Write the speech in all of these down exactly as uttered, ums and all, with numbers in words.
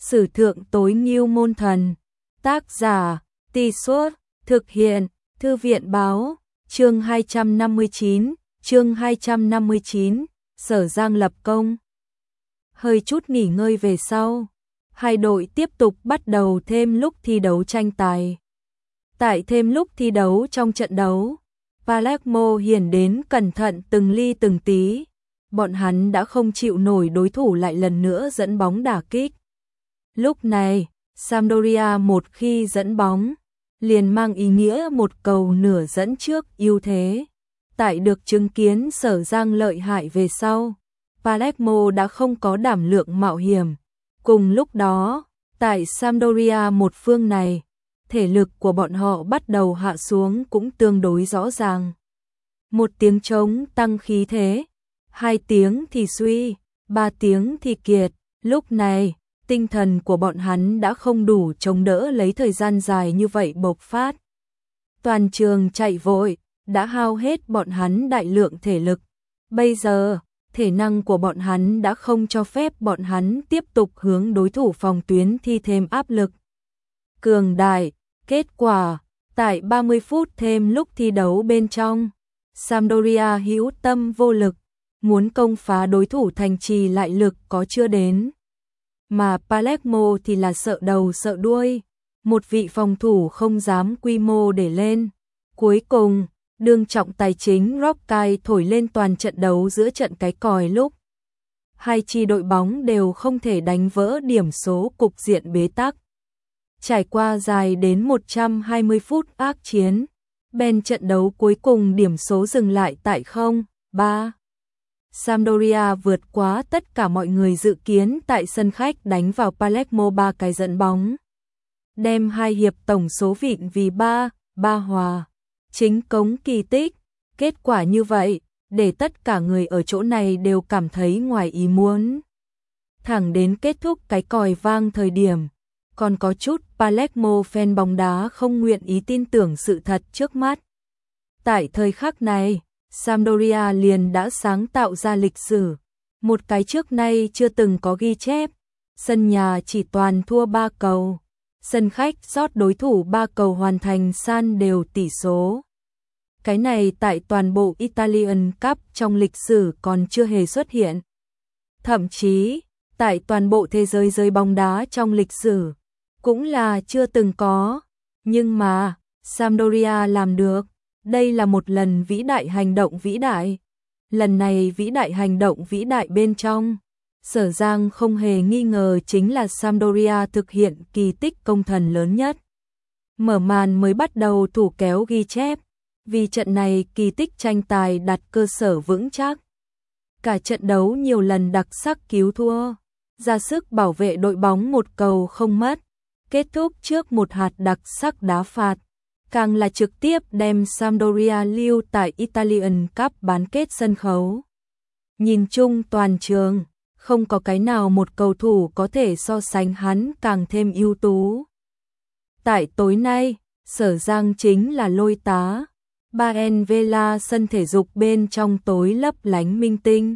Sử thượng tối ngưu môn thần. Tác giả, Tì Suốt, thực hiện, Thư viện báo, chương hai trăm năm mươi chín, chương hai trăm năm mươi chín, Sở Giang lập công. Hơi chút nghỉ ngơi về sau, hai đội tiếp tục bắt đầu thêm lúc thi đấu tranh tài. Tại thêm lúc thi đấu trong trận đấu, Palermo hiển đến cẩn thận từng ly từng tí, bọn hắn đã không chịu nổi đối thủ lại lần nữa dẫn bóng đả kích. Lúc này, Sampdoria một khi dẫn bóng, liền mang ý nghĩa một cầu nửa dẫn trước ưu thế. Tại được chứng kiến Sở Giang lợi hại về sau, Palermo đã không có đảm lượng mạo hiểm. Cùng lúc đó, tại Sampdoria một phương này, thể lực của bọn họ bắt đầu hạ xuống cũng tương đối rõ ràng. Một tiếng trống tăng khí thế, hai tiếng thì suy, ba tiếng thì kiệt. Lúc này, tinh thần của bọn hắn đã không đủ chống đỡ lấy thời gian dài như vậy bộc phát. Toàn trường chạy vội, đã hao hết bọn hắn đại lượng thể lực. Bây giờ, thể năng của bọn hắn đã không cho phép bọn hắn tiếp tục hướng đối thủ phòng tuyến thi thêm áp lực. Cường đại, kết quả, tại ba mươi phút thêm lúc thi đấu bên trong, Sampdoria hữu tâm vô lực, muốn công phá đối thủ thành trì lại lực có chưa đến. Mà Palermo thì là sợ đầu sợ đuôi, một vị phòng thủ không dám quy mô để lên. Cuối cùng, đương trọng tài chính Rockay thổi lên toàn trận đấu giữa trận cái còi lúc hai chi đội bóng đều không thể đánh vỡ điểm số cục diện bế tắc. Trải qua dài đến một trăm hai mươi phút ác chiến, bên trận đấu cuối cùng điểm số dừng lại tại không ba. Sampdoria vượt quá tất cả mọi người dự kiến tại sân khách đánh vào Palermo ba cái dẫn bóng. Đem hai hiệp tổng số vịn vì ba, ba hòa. Chính cống kỳ tích. Kết quả như vậy, để tất cả người ở chỗ này đều cảm thấy ngoài ý muốn. Thẳng đến kết thúc cái còi vang thời điểm, còn có chút Palermo fan bóng đá không nguyện ý tin tưởng sự thật trước mắt. Tại thời khắc này, Sampdoria liền đã sáng tạo ra lịch sử, một cái trước nay chưa từng có ghi chép. Sân nhà chỉ toàn thua ba cầu, sân khách rót đối thủ ba cầu hoàn thành san đều tỷ số. Cái này tại toàn bộ Italian Cup trong lịch sử còn chưa hề xuất hiện. Thậm chí, tại toàn bộ thế giới giới bóng đá trong lịch sử, cũng là chưa từng có. Nhưng mà, Sampdoria làm được. Đây là một lần vĩ đại hành động vĩ đại. Lần này vĩ đại hành động vĩ đại bên trong, Sở Giang không hề nghi ngờ chính là Sampdoria thực hiện kỳ tích công thần lớn nhất. Mở màn mới bắt đầu thủ kéo ghi chép, vì trận này kỳ tích tranh tài đặt cơ sở vững chắc. Cả trận đấu nhiều lần đặc sắc cứu thua, ra sức bảo vệ đội bóng một cầu không mất, kết thúc trước một hạt đặc sắc đá phạt. Càng là trực tiếp đem Sampdoria lưu tại Italian Cup bán kết sân khấu. Nhìn chung toàn trường, không có cái nào một cầu thủ có thể so sánh hắn càng thêm ưu tú. Tại tối nay, Sở Giang chính là lôi tá. Baen Vela sân thể dục bên trong tối lấp lánh minh tinh.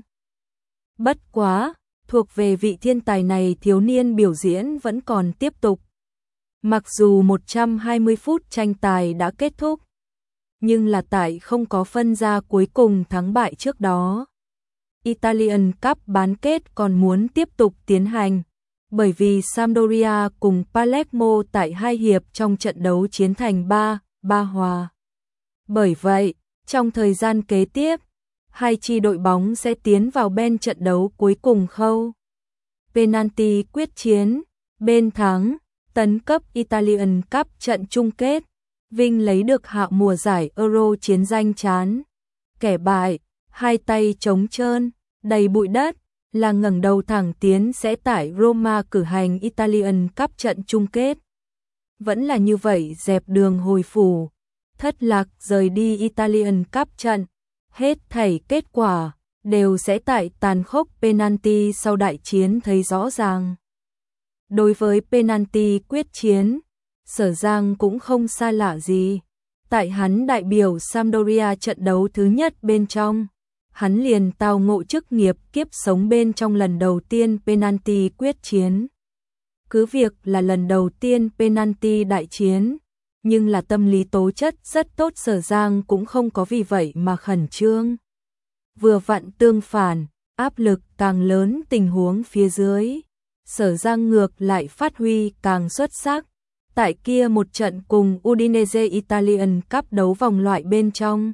Bất quá, thuộc về vị thiên tài này thiếu niên biểu diễn vẫn còn tiếp tục. Mặc dù một trăm hai mươi phút tranh tài đã kết thúc, nhưng là tại không có phân ra cuối cùng thắng bại trước đó. Italian Cup bán kết còn muốn tiếp tục tiến hành, bởi vì Sampdoria cùng Palermo tại hai hiệp trong trận đấu chiến thành ba, ba hòa. Bởi vậy, trong thời gian kế tiếp, hai chi đội bóng sẽ tiến vào bên trận đấu cuối cùng khâu penalty quyết chiến, bên thắng tấn cấp Italian Cup trận chung kết, Vinh lấy được hạ mùa giải Euro chiến danh chán. Kẻ bại, hai tay trống trơn, đầy bụi đất, là ngẩng đầu thẳng tiến sẽ tại Roma cử hành Italian Cup trận chung kết. Vẫn là như vậy dẹp đường hồi phủ, thất lạc rời đi Italian Cup trận, hết thảy kết quả đều sẽ tại tàn khốc penalty sau đại chiến thấy rõ ràng. Đối với penalty quyết chiến, Sở Giang cũng không xa lạ gì. Tại hắn đại biểu Sampdoria trận đấu thứ nhất bên trong, hắn liền tao ngộ chức nghiệp kiếp sống bên trong lần đầu tiên penalty quyết chiến. Cứ việc là lần đầu tiên penalty đại chiến, nhưng là tâm lý tố chất rất tốt, Sở Giang cũng không có vì vậy mà khẩn trương. Vừa vặn tương phản, áp lực càng lớn tình huống phía dưới, Sở Giang ngược lại phát huy càng xuất sắc. Tại kia một trận cùng Udinese Italian Cup đấu vòng loại bên trong,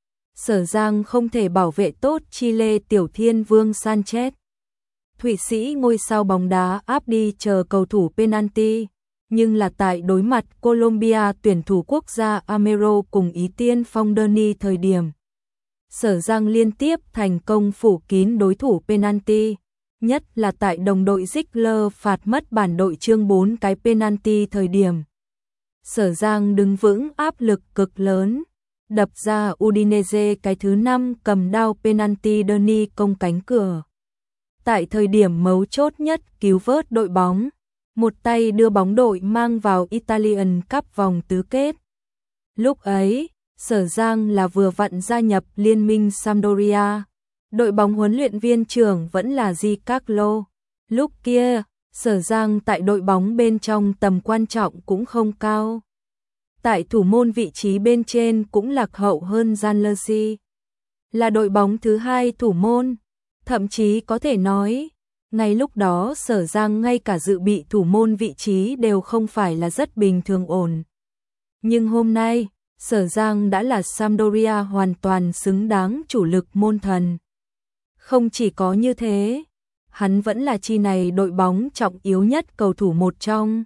Sở Giang không thể bảo vệ tốt Chile tiểu thiên vương Sanchez. Thụy Sĩ ngôi sao bóng đá áp đi chờ cầu thủ penalty, nhưng là tại đối mặt Colombia tuyển thủ quốc gia Amero cùng Ý tiên phong Derny thời điểm, Sở Giang liên tiếp thành công phủ kín đối thủ penalty, nhất là tại đồng đội Ziegler phạt mất bản đội chương bốn cái penalty thời điểm. Sở Giang đứng vững áp lực cực lớn, đập ra Udinese cái thứ năm cầm đao penalty Derny công cánh cửa. Tại thời điểm mấu chốt nhất cứu vớt đội bóng, một tay đưa bóng đội mang vào Italian Cup vòng tứ kết. Lúc ấy, Sở Giang là vừa vặn gia nhập liên minh Sampdoria, đội bóng huấn luyện viên trưởng vẫn là Giancarlo. Lúc kia, Sở Giang tại đội bóng bên trong tầm quan trọng cũng không cao. Tại thủ môn vị trí bên trên cũng lạc hậu hơn Gianluigi, là đội bóng thứ hai thủ môn. Thậm chí có thể nói, ngay lúc đó Sở Giang ngay cả dự bị thủ môn vị trí đều không phải là rất bình thường ổn. Nhưng hôm nay, Sở Giang đã là Sampdoria hoàn toàn xứng đáng chủ lực môn thần. Không chỉ có như thế, hắn vẫn là chi này đội bóng trọng yếu nhất cầu thủ một trong.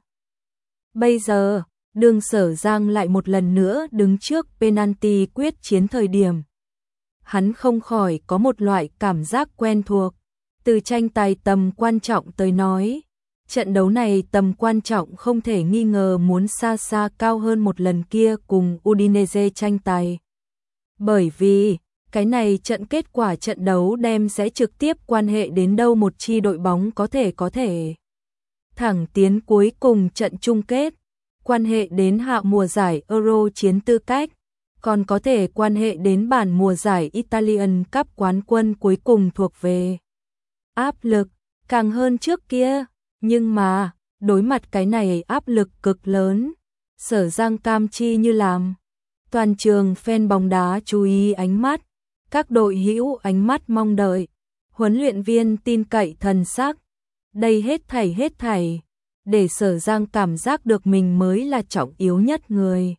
Bây giờ, đường Sở Giang lại một lần nữa đứng trước penalty quyết chiến thời điểm. Hắn không khỏi có một loại cảm giác quen thuộc. Từ tranh tài tầm quan trọng tới nói, trận đấu này tầm quan trọng không thể nghi ngờ muốn xa xa cao hơn một lần kia cùng Udinese tranh tài. Bởi vì, cái này trận kết quả trận đấu đem sẽ trực tiếp quan hệ đến đâu một chi đội bóng có thể có thể thẳng tiến cuối cùng trận chung kết, quan hệ đến hạ mùa giải Euro chiến tư cách, còn có thể quan hệ đến bản mùa giải Italian Cup quán quân cuối cùng thuộc về. Áp lực càng hơn trước kia, nhưng mà đối mặt cái này áp lực cực lớn, Sở Giang cam chi như làm. Toàn trường fan bóng đá chú ý ánh mắt, các đội hữu ánh mắt mong đợi, huấn luyện viên tin cậy thần sắc, đây hết thảy hết thảy, để Sở Giang cảm giác được mình mới là trọng yếu nhất người.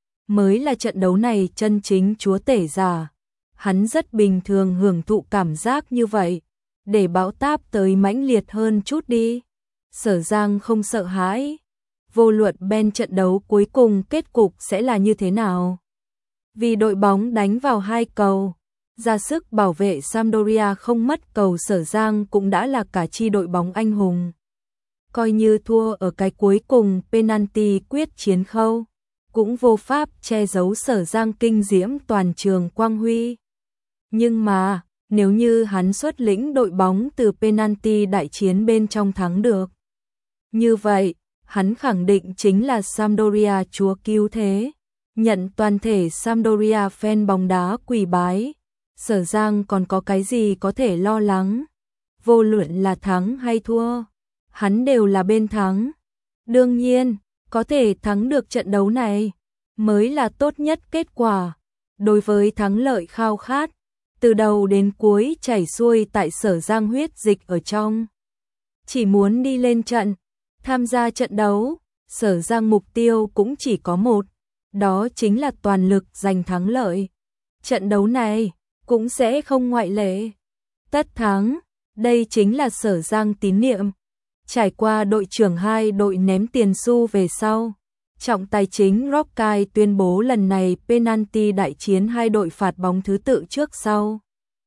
Mới là trận đấu này chân chính chúa tể giả. Hắn rất bình thường hưởng thụ cảm giác như vậy, để bão táp tới mãnh liệt hơn chút đi. Sở Giang không sợ hãi, vô luận bên trận đấu cuối cùng kết cục sẽ là như thế nào. Vì đội bóng đánh vào hai cầu, ra sức bảo vệ Sampdoria không mất cầu, Sở Giang cũng đã là cả chi đội bóng anh hùng. Coi như thua ở cái cuối cùng penalty quyết chiến khâu, cũng vô pháp che giấu Sở Giang kinh diễm toàn trường quang huy. Nhưng mà, nếu như hắn xuất lĩnh đội bóng từ penalty đại chiến bên trong thắng được, như vậy, hắn khẳng định chính là Sampdoria chúa cứu thế, nhận toàn thể Sampdoria fan bóng đá quỳ bái. Sở Giang còn có cái gì có thể lo lắng? Vô luận là thắng hay thua, hắn đều là bên thắng. Đương nhiên, có thể thắng được trận đấu này mới là tốt nhất kết quả. Đối với thắng lợi khao khát, từ đầu đến cuối chảy xuôi tại Sở Giang huyết dịch ở trong. Chỉ muốn đi lên trận, tham gia trận đấu, Sở Giang mục tiêu cũng chỉ có một, đó chính là toàn lực giành thắng lợi. Trận đấu này cũng sẽ không ngoại lệ. Tất thắng, đây chính là Sở Giang tín niệm. Trải qua đội trưởng hai đội ném tiền xu về sau, trọng tài chính Roccai tuyên bố lần này penalty đại chiến hai đội phạt bóng thứ tự trước sau.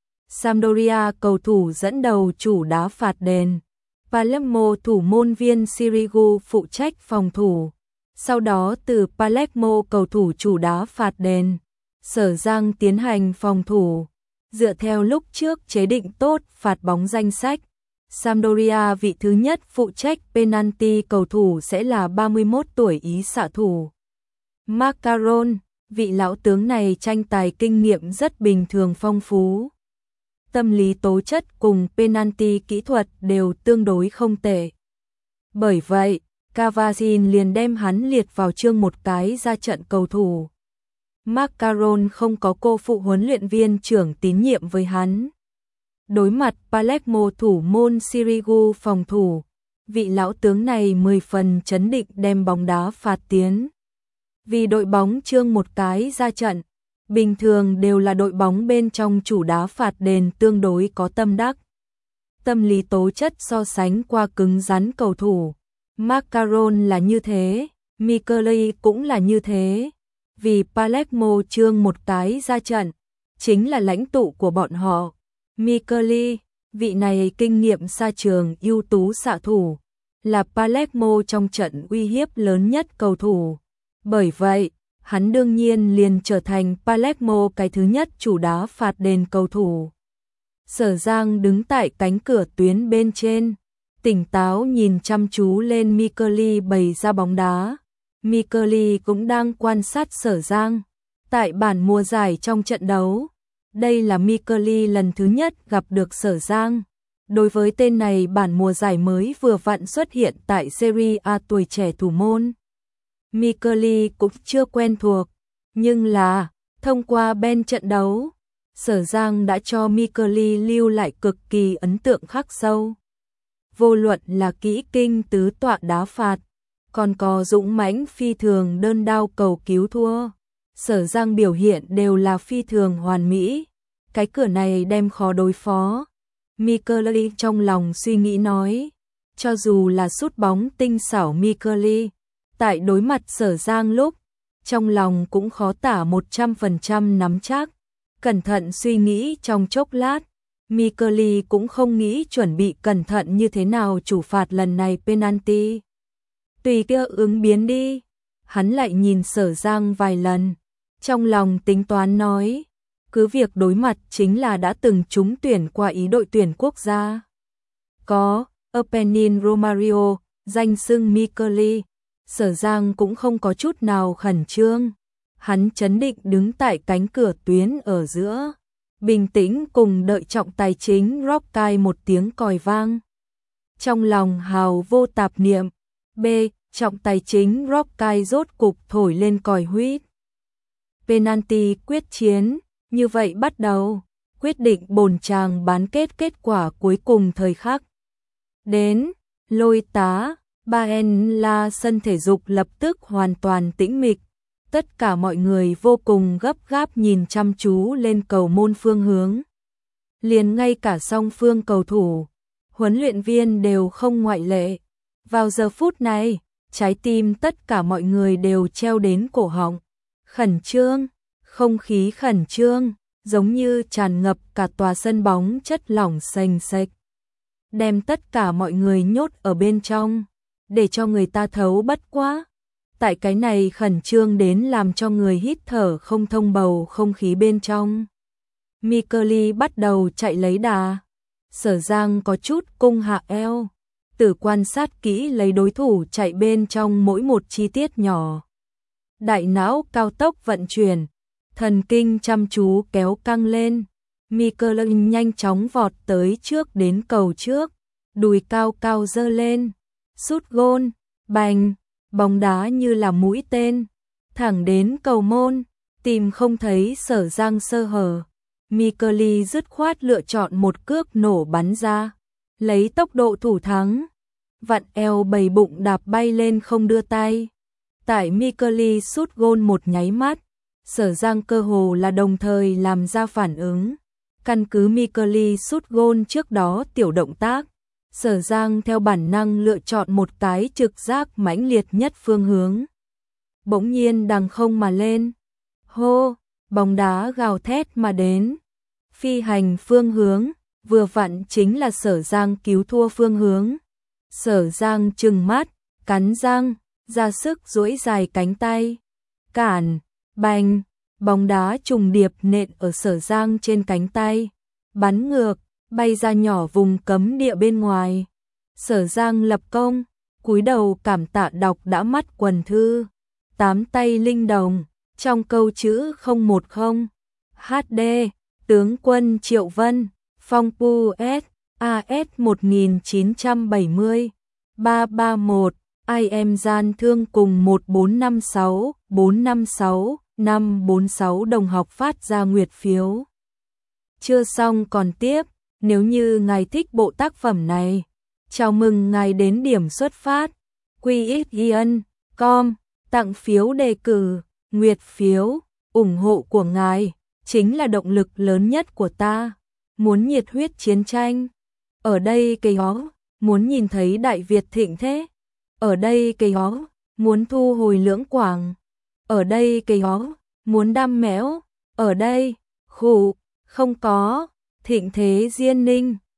Sampdoria cầu thủ dẫn đầu chủ đá phạt đền, Palermo thủ môn viên Sirigu phụ trách phòng thủ. Sau đó từ Palermo cầu thủ chủ đá phạt đền, Sở Giang tiến hành phòng thủ. Dựa theo lúc trước chế định tốt phạt bóng danh sách, Sampdoria vị thứ nhất phụ trách penalty cầu thủ sẽ là ba mươi mốt tuổi Ý xạ thủ Macaron. Vị lão tướng này tranh tài kinh nghiệm rất bình thường phong phú. Tâm lý tố chất cùng penalty kỹ thuật đều tương đối không tệ. Bởi vậy, Cavazin liền đem hắn liệt vào chương một cái ra trận cầu thủ. Macaron không có cô phụ huấn luyện viên trưởng tín nhiệm với hắn. Đối mặt Palermo thủ môn Sirigu phòng thủ, vị lão tướng này mười phần chấn định đem bóng đá phạt tiến. Vì đội bóng chương một cái ra trận, bình thường đều là đội bóng bên trong chủ đá phạt đền tương đối có tâm đắc. Tâm lý tố chất so sánh qua cứng rắn cầu thủ. Macaron là như thế, Micheli cũng là như thế. Vì Palermo chương một cái ra trận, chính là lãnh tụ của bọn họ. Micheli, vị này kinh nghiệm xa trường ưu tú xạ thủ, là Palermo trong trận uy hiếp lớn nhất cầu thủ. Bởi vậy, hắn đương nhiên liền trở thành Palermo cái thứ nhất chủ đá phạt đền cầu thủ. Sở Giang đứng tại cánh cửa tuyến bên trên, tỉnh táo nhìn chăm chú lên Micheli bày ra bóng đá. Micheli cũng đang quan sát Sở Giang. Tại bản mùa giải trong trận đấu, đây là Micheli lần thứ nhất gặp được Sở Giang. Đối với tên này bản mùa giải mới vừa vặn xuất hiện tại Serie A tuổi trẻ thủ môn, Micheli cũng chưa quen thuộc, nhưng là thông qua bên trận đấu, Sở Giang đã cho Micheli lưu lại cực kỳ ấn tượng khắc sâu. Vô luận là kỹ kinh tứ tọa đá phạt, còn có dũng mãnh phi thường đơn đao cầu cứu thua, Sở Giang biểu hiện đều là phi thường hoàn mỹ. Cái cửa này đem khó đối phó. Micheli trong lòng suy nghĩ nói, cho dù là sút bóng tinh xảo Micheli, tại đối mặt Sở Giang lúc, trong lòng cũng khó tả một trăm phần trăm nắm chắc. Cẩn thận suy nghĩ trong chốc lát, Micheli cũng không nghĩ chuẩn bị cẩn thận như thế nào chủ phạt lần này penalty. Tùy kia ứng biến đi. Hắn lại nhìn Sở Giang vài lần, trong lòng tính toán nói, cứ việc đối mặt chính là đã từng trúng tuyển qua ý đội tuyển quốc gia. Có Apennin Romario, danh xưng Micheli, Sở Giang cũng không có chút nào khẩn trương. Hắn chấn định đứng tại cánh cửa tuyến ở giữa, bình tĩnh cùng đợi trọng tài chính Rockay một tiếng còi vang. Trong lòng hào vô tạp niệm, B, trọng tài chính Rockay rốt cục thổi lên còi huýt. Penalty quyết chiến, như vậy bắt đầu, quyết định bồn chàng bán kết kết quả cuối cùng thời khắc. Đến, Lôi tá, Baen La sân thể dục lập tức hoàn toàn tĩnh mịch. Tất cả mọi người vô cùng gấp gáp nhìn chăm chú lên cầu môn phương hướng. Liền ngay cả song phương cầu thủ, huấn luyện viên đều không ngoại lệ. Vào giờ phút này, trái tim tất cả mọi người đều treo đến cổ họng. Khẩn trương, không khí khẩn trương, giống như tràn ngập cả tòa sân bóng chất lỏng sền sệt. Đem tất cả mọi người nhốt ở bên trong, để cho người ta thấu bất quá. Tại cái này khẩn trương đến làm cho người hít thở không thông bầu không khí bên trong. Micheli bắt đầu chạy lấy đà. Sở Giang có chút cung hạ eo, tự quan sát kỹ lấy đối thủ chạy bên trong mỗi một chi tiết nhỏ. Đại não cao tốc vận chuyển, thần kinh chăm chú kéo căng lên. Micheli nhanh chóng vọt tới trước đến cầu trước, đùi cao cao giơ lên, sút gôn, bành. Bóng đá như là mũi tên, thẳng đến cầu môn, tìm không thấy Sở Giang sơ hở. Micheli dứt khoát lựa chọn một cước nổ bắn ra, lấy tốc độ thủ thắng, vặn eo bầy bụng đạp bay lên không đưa tay. Tại Micheli sút gôn một nháy mắt, Sở Giang cơ hồ là đồng thời làm ra phản ứng. Căn cứ Micheli sút gôn trước đó tiểu động tác, Sở Giang theo bản năng lựa chọn một cái trực giác mãnh liệt nhất phương hướng. Bỗng nhiên đằng không mà lên. Hô, bóng đá gào thét mà đến. Phi hành phương hướng, vừa vặn chính là Sở Giang cứu thua phương hướng. Sở Giang trừng mắt, cắn răng, ra sức duỗi dài cánh tay. Cản, bành, bóng đá trùng điệp nện ở Sở Giang trên cánh tay. Bắn ngược, bay ra nhỏ vùng cấm địa bên ngoài. Sở Giang lập công, cúi đầu cảm tạ đọc đã mắt quần thư. Tám tay linh đồng, trong câu chữ không một không. hát đê, tướng quân Triệu Vân, Phong Pu S, a ét một nghìn chín trăm bảy mươi. ba ba một I am gian thương cùng một bốn năm sáu bốn năm sáu năm bốn sáu đồng học phát ra nguyệt phiếu. Chưa xong còn tiếp, nếu như ngài thích bộ tác phẩm này, chào mừng ngài đến điểm xuất phát quy x ian chấm com tặng phiếu đề cử, nguyệt phiếu, ủng hộ của ngài chính là động lực lớn nhất của ta. Muốn nhiệt huyết chiến tranh, ở đây cây ó, muốn nhìn thấy Đại Việt thịnh thế, ở đây cây ó, muốn thu hồi Lưỡng Quảng, ở đây cây ó, muốn đam mẽo, ở đây, khủ, không có, thịnh thế Diên Ninh.